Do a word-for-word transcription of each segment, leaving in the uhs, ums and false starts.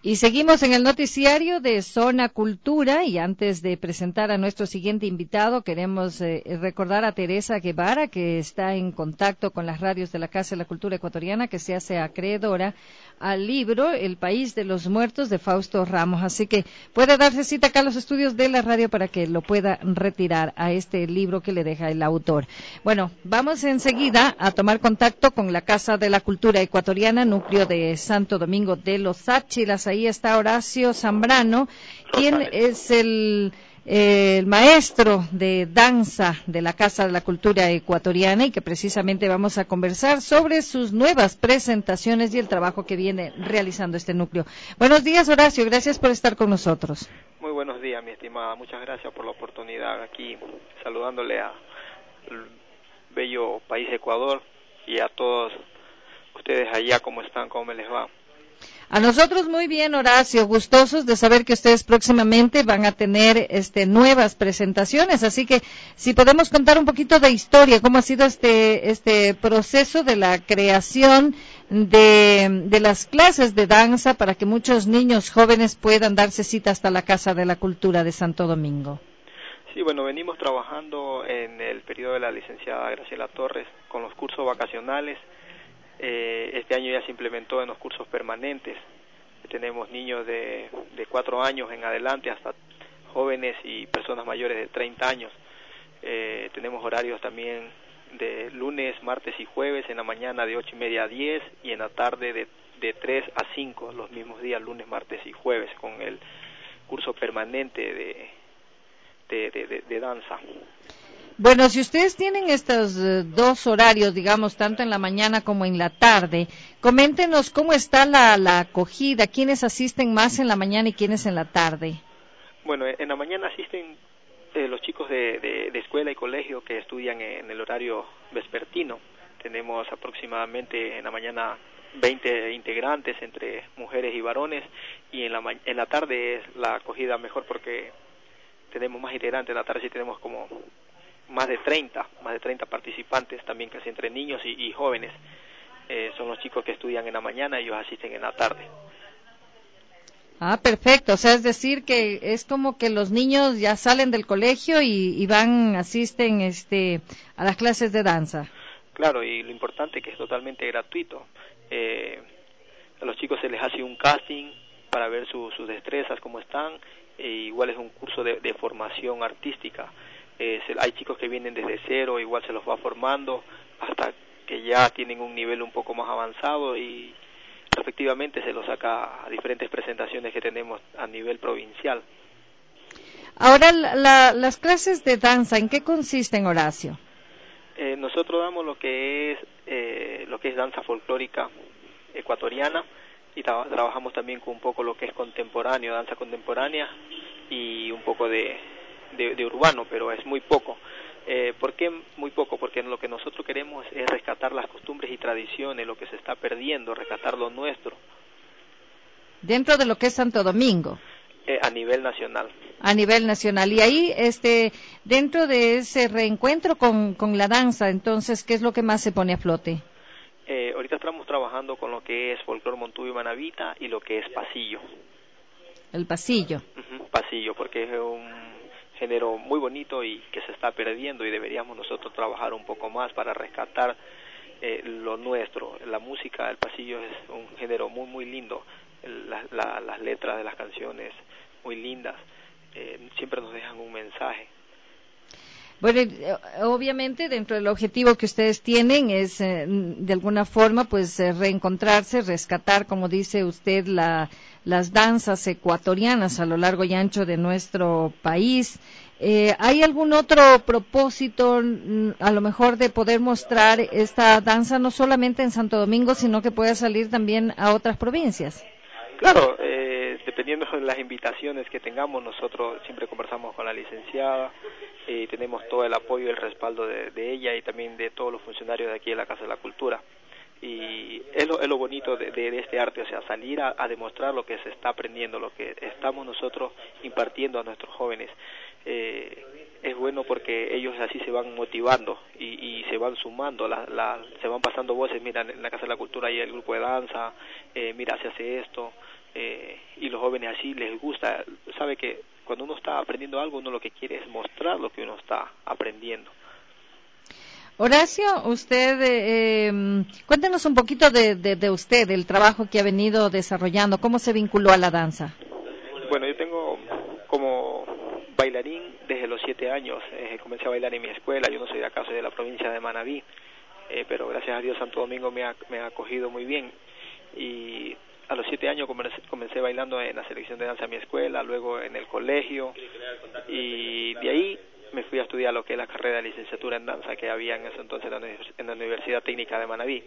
Y seguimos en el noticiario de Zona Cultura y antes de presentar a nuestro siguiente invitado queremos eh, recordar a Teresa Guevara que está en contacto con las radios de la Casa de la Cultura Ecuatoriana que se hace acreedora al libro El País de los Muertos de Fausto Ramos. Así que puede darse cita acá a los estudios de la radio para que lo pueda retirar a este libro que le deja el autor. Bueno, vamos enseguida a tomar contacto con la Casa de la Cultura Ecuatoriana, núcleo de Santo Domingo de los Áchilas. Ahí está Horacio Zambrano, quien es el, eh, el maestro de danza de la Casa de la Cultura Ecuatoriana y que precisamente vamos a conversar sobre sus nuevas presentaciones y el trabajo que viene realizando este núcleo. Buenos días, Horacio, gracias por estar con nosotros. Muy buenos días, mi estimada, muchas gracias por la oportunidad aquí, saludándole a el bello país Ecuador y a todos ustedes allá, ¿cómo están? ¿Cómo me les va? A nosotros muy bien, Horacio, gustosos de saber que ustedes próximamente van a tener este nuevas presentaciones, así que si podemos contar un poquito de historia, cómo ha sido este este proceso de la creación de, de las clases de danza para que muchos niños jóvenes puedan darse cita hasta la Casa de la Cultura de Santo Domingo. Sí, bueno, venimos trabajando en el periodo de la licenciada Graciela Torres con los cursos vacacionales. Eh, este año ya se implementó en los cursos permanentes. Tenemos niños de, de cuatro años en adelante hasta jóvenes y personas mayores de treinta años. Eh, tenemos horarios también de lunes, martes y jueves, en la mañana de ocho y media a diez y en la tarde de, de tres a cinco, los mismos días, lunes, martes y jueves, con el curso permanente de, de, de, de, de danza. Bueno, si ustedes tienen estos uh, dos horarios, digamos, tanto en la mañana como en la tarde, coméntenos cómo está la, la acogida, quiénes asisten más en la mañana y quiénes en la tarde. Bueno, en la mañana asisten eh, los chicos de, de, de escuela y colegio que estudian en el horario vespertino. Tenemos aproximadamente en la mañana veinte integrantes entre mujeres y varones y en la, en la tarde es la acogida mejor porque tenemos más integrantes. En la tarde sí tenemos como más de treinta, más de treinta participantes también, casi entre niños y, y jóvenes. Eh, son los chicos que estudian en la mañana y ellos asisten en la tarde. Ah, perfecto. O sea, es decir que es como que los niños ya salen del colegio y, y van, asisten este, a las clases de danza. Claro, y lo importante es que es totalmente gratuito. Eh, a los chicos se les hace un casting para ver su, sus destrezas, cómo están. E igual es un curso de, de formación artística. Eh, se, hay chicos que vienen desde cero, igual se los va formando hasta que ya tienen un nivel un poco más avanzado y respectivamente se los saca a diferentes presentaciones que tenemos a nivel provincial. Ahora, la, la, las clases de danza, ¿en qué consisten, Horacio? Eh, nosotros damos lo que es eh, lo que es danza folclórica ecuatoriana y tra trabajamos también con un poco lo que es contemporáneo, danza contemporánea y un poco de, de, de urbano, pero es muy poco. Eh, ¿Por qué muy poco? Porque lo que nosotros queremos es rescatar las costumbres y tradiciones, lo que se está perdiendo, rescatar lo nuestro. Dentro de lo que es Santo Domingo. Eh, a nivel nacional. A nivel nacional. Y ahí, este, dentro de ese reencuentro con, con la danza, entonces, ¿qué es lo que más se pone a flote? Eh, ahorita estamos trabajando con lo que es folclor montú y manabita y lo que es pasillo. El pasillo. Uh-huh, pasillo, porque es un género muy bonito y que se está perdiendo y deberíamos nosotros trabajar un poco más para rescatar eh, lo nuestro. La música, el pasillo es un género muy muy lindo, la, la, las letras de las canciones muy lindas, eh, siempre nos dejan un mensaje. Bueno, obviamente dentro del objetivo que ustedes tienen es eh, de alguna forma pues eh, reencontrarse, rescatar, como dice usted, la, las danzas ecuatorianas a lo largo y ancho de nuestro país. Eh, ¿Hay algún otro propósito, a lo mejor, de poder mostrar esta danza no solamente en Santo Domingo, sino que pueda salir también a otras provincias? Claro, eh, dependiendo de las invitaciones que tengamos, nosotros siempre conversamos con la licenciada y eh, tenemos todo el apoyo y el respaldo de, de ella y también de todos los funcionarios de aquí de la Casa de la Cultura. Y es lo, es lo bonito de, de, de este arte, o sea, salir a, a demostrar lo que se está aprendiendo, lo que estamos nosotros impartiendo a nuestros jóvenes. Eh, es bueno porque ellos así se van motivando y, y se van sumando, la, la, se van pasando voces, mira, en la Casa de la Cultura hay el grupo de danza, eh, mira, se hace esto, eh, jóvenes así les gusta, sabe que cuando uno está aprendiendo algo, uno lo que quiere es mostrar lo que uno está aprendiendo. Horacio, usted, eh, cuéntenos un poquito de, de, de usted, del trabajo que ha venido desarrollando, cómo se vinculó a la danza. Bueno, yo tengo como bailarín desde los siete años, eh, comencé a bailar en mi escuela, yo no soy de acá, soy de la provincia de Manabí, eh, pero gracias a Dios Santo Domingo me ha, me ha acogido muy bien, y a los siete años comencé, comencé bailando en la selección de danza de mi escuela, luego en el colegio, y de ahí me fui a estudiar lo que es la carrera de licenciatura en danza que había en ese entonces en la, en la Universidad Técnica de Manabí,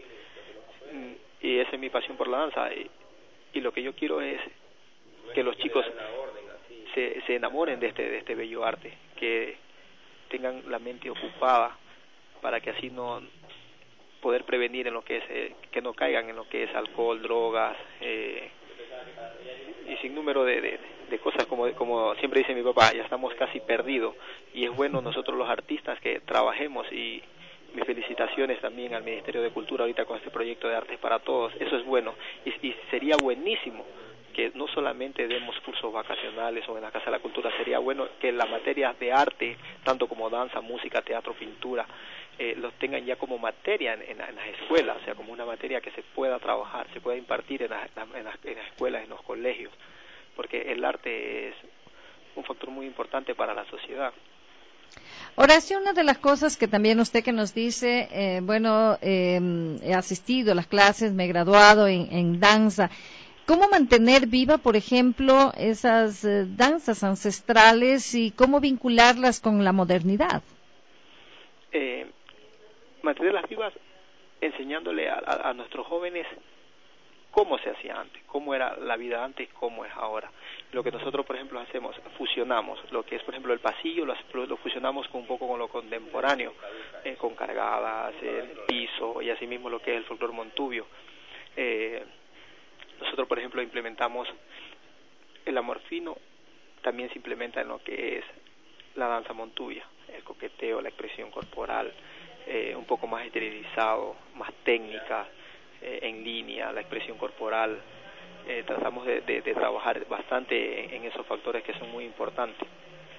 y esa es mi pasión por la danza, y, y lo que yo quiero es que los chicos se, se enamoren de este, de este bello arte, que tengan la mente ocupada para que así no poder prevenir en lo que es, eh, que no caigan en lo que es alcohol, drogas, eh, y sin número de, de, de cosas como, como siempre dice mi papá, ya estamos casi perdidos, y es bueno nosotros los artistas que trabajemos, y mis felicitaciones también al Ministerio de Cultura ahorita con este proyecto de Artes para Todos, eso es bueno, y, y sería buenísimo que no solamente demos cursos vacacionales o en la Casa de la Cultura, sería bueno que las materias de arte, tanto como danza, música, teatro, pintura, eh, los tengan ya como materia en, en, en las escuelas, o sea, como una materia que se pueda trabajar, se pueda impartir en, la, en, las, en las escuelas, en los colegios, porque el arte es un factor muy importante para la sociedad. Horacio, una de las cosas que también usted que nos dice, eh, bueno, eh, he asistido a las clases, me he graduado en, en danza. ¿Cómo mantener viva, por ejemplo, esas eh, danzas ancestrales y cómo vincularlas con la modernidad? Eh, mantenerlas vivas enseñándole a, a, a nuestros jóvenes cómo se hacía antes, cómo era la vida antes y cómo es ahora. Lo que nosotros, por ejemplo, hacemos, fusionamos lo que es, por ejemplo, el pasillo, lo, lo fusionamos con un poco con lo contemporáneo, eh, con cargadas, el piso y asimismo lo que es el folclor montubio. Eh, nosotros, por ejemplo, implementamos el amor fino, también se implementa en lo que es la danza montubia, el coqueteo, la expresión corporal, eh, un poco más esterilizado, más técnica, eh, en línea, la expresión corporal. Eh, tratamos de, de, de trabajar bastante en, en esos factores que son muy importantes.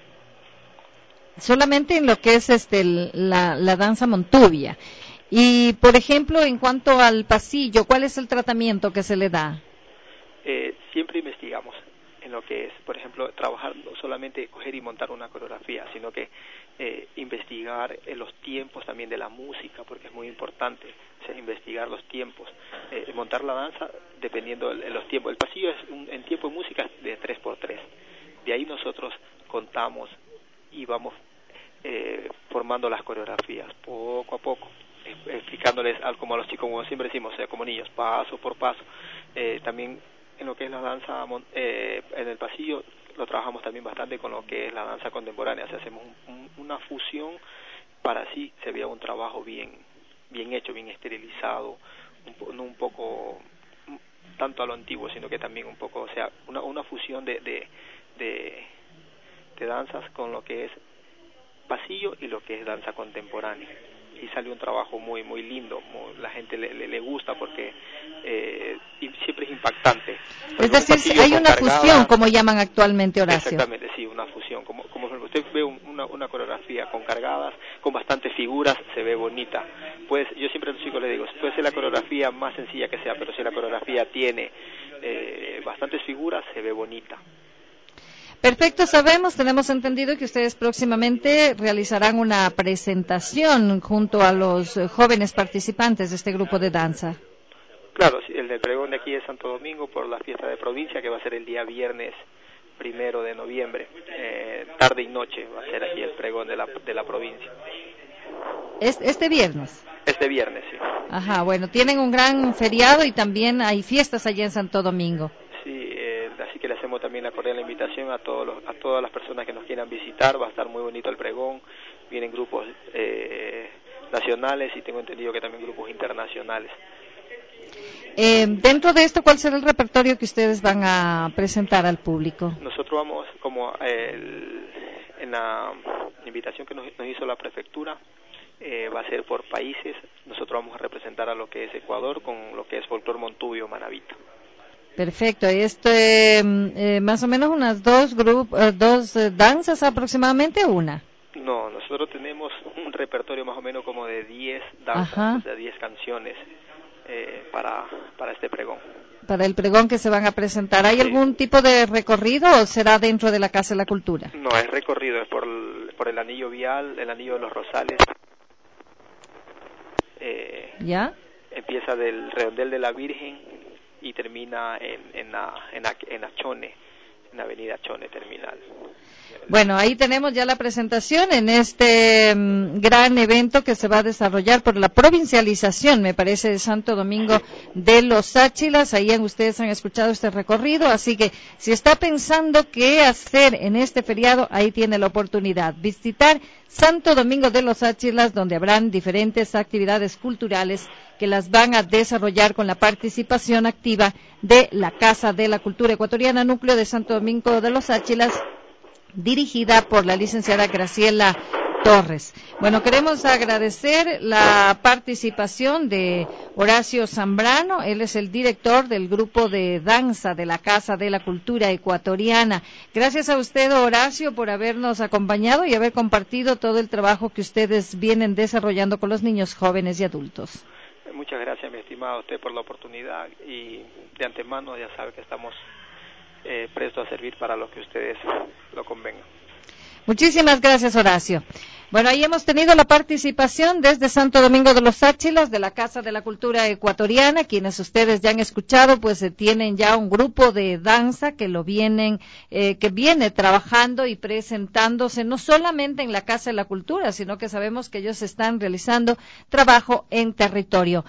Solamente en lo que es este la, la danza montubia. Y, por ejemplo, en cuanto al pasillo, ¿cuál es el tratamiento que se le da? Eh, siempre investigamos en lo que es, por ejemplo, trabajar no solamente coger y montar una coreografía, sino que eh, investigar eh, los tiempos también de la música, porque es muy importante, o sea, investigar los tiempos, eh, montar la danza dependiendo de los tiempos. El pasillo es un, en tiempo de música de tres por tres, de ahí nosotros contamos y vamos eh, formando las coreografías poco a poco, explicándoles algo como a los chicos, como siempre decimos, o sea, como niños, paso por paso. Eh, también en lo que es la danza eh, en el pasillo lo trabajamos también bastante con lo que es la danza contemporánea, o sea, hacemos un, un, una fusión para así se vea un trabajo bien bien hecho, bien esterilizado, un, no un poco tanto a lo antiguo, sino que también un poco, o sea, una, una fusión de, de, de, de danzas con lo que es pasillo y lo que es danza contemporánea. Y sale un trabajo muy muy lindo, muy, la gente le, le, le gusta porque eh, y siempre es impactante. Es decir, hay una cargada, fusión, como llaman actualmente, Horacio. Exactamente, sí, una fusión. Como, como usted ve una, una coreografía con cargadas, con bastantes figuras, se ve bonita. Pues yo siempre a los chicos les digo, puede ser la coreografía más sencilla que sea, pero si la coreografía tiene eh, bastantes figuras, se ve bonita. Perfecto, sabemos, tenemos entendido que ustedes próximamente realizarán una presentación junto a los jóvenes participantes de este grupo de danza. Claro, el del pregón de aquí de Santo Domingo por la fiesta de provincia, que va a ser el día viernes primero de noviembre, eh, tarde y noche va a ser aquí el pregón de la, de la provincia. ¿Este, este viernes? Este viernes, sí. Ajá, bueno, tienen un gran feriado y también hay fiestas allá en Santo Domingo. Sí, eh, así que le hacemos también la cordial invitación a todos los, a todas las personas que nos quieran visitar. Va a estar muy bonito el pregón, vienen grupos eh, nacionales y tengo entendido que también grupos internacionales. Eh, dentro de esto, ¿cuál será el repertorio que ustedes van a presentar al público? Nosotros vamos, como el, en la invitación que nos, nos hizo la prefectura, eh, va a ser por países. Nosotros vamos a representar a lo que es Ecuador con lo que es folclor montubio manabita. Perfecto. Esto eh, eh, más o menos unas dos grupos, eh, dos eh, danzas aproximadamente, una. No, nosotros tenemos un repertorio más o menos como de diez danzas, Ajá. o sea, diez canciones eh, para, para este pregón. Para el pregón que se van a presentar. ¿Hay Sí. algún tipo de recorrido o será dentro de la Casa de la Cultura? No, es recorrido, es por el, por el anillo vial, el anillo de los Rosales. Eh, ¿Ya? Empieza del redondel de la Virgen y termina en, en, la, en, la, en Achone, en la avenida Achone Terminal. Bueno, ahí tenemos ya la presentación en este um, gran evento que se va a desarrollar por la provincialización, me parece, de Santo Domingo de los Áchilas. Ahí ustedes han escuchado este recorrido, así que si está pensando qué hacer en este feriado, ahí tiene la oportunidad. Visitar Santo Domingo de los Áchilas, donde habrán diferentes actividades culturales que las van a desarrollar con la participación activa de la Casa de la Cultura Ecuatoriana, núcleo de Santo Domingo de los Áchilas, dirigida por la licenciada Graciela Torres. Bueno, queremos agradecer la participación de Horacio Zambrano. Él es el director del grupo de danza de la Casa de la Cultura Ecuatoriana. Gracias a usted, Horacio, por habernos acompañado y haber compartido todo el trabajo que ustedes vienen desarrollando con los niños, jóvenes y adultos. Muchas gracias, mi estimado, a usted por la oportunidad, y de antemano ya sabe que estamos Eh, presto a servir para lo que ustedes lo convengan. Muchísimas gracias, Horacio. Bueno, ahí hemos tenido la participación desde Santo Domingo de los Áchilas, de la Casa de la Cultura Ecuatoriana, quienes ustedes ya han escuchado, pues eh, tienen ya un grupo de danza que lo vienen, eh, que viene trabajando y presentándose no solamente en la Casa de la Cultura, sino que sabemos que ellos están realizando trabajo en territorio.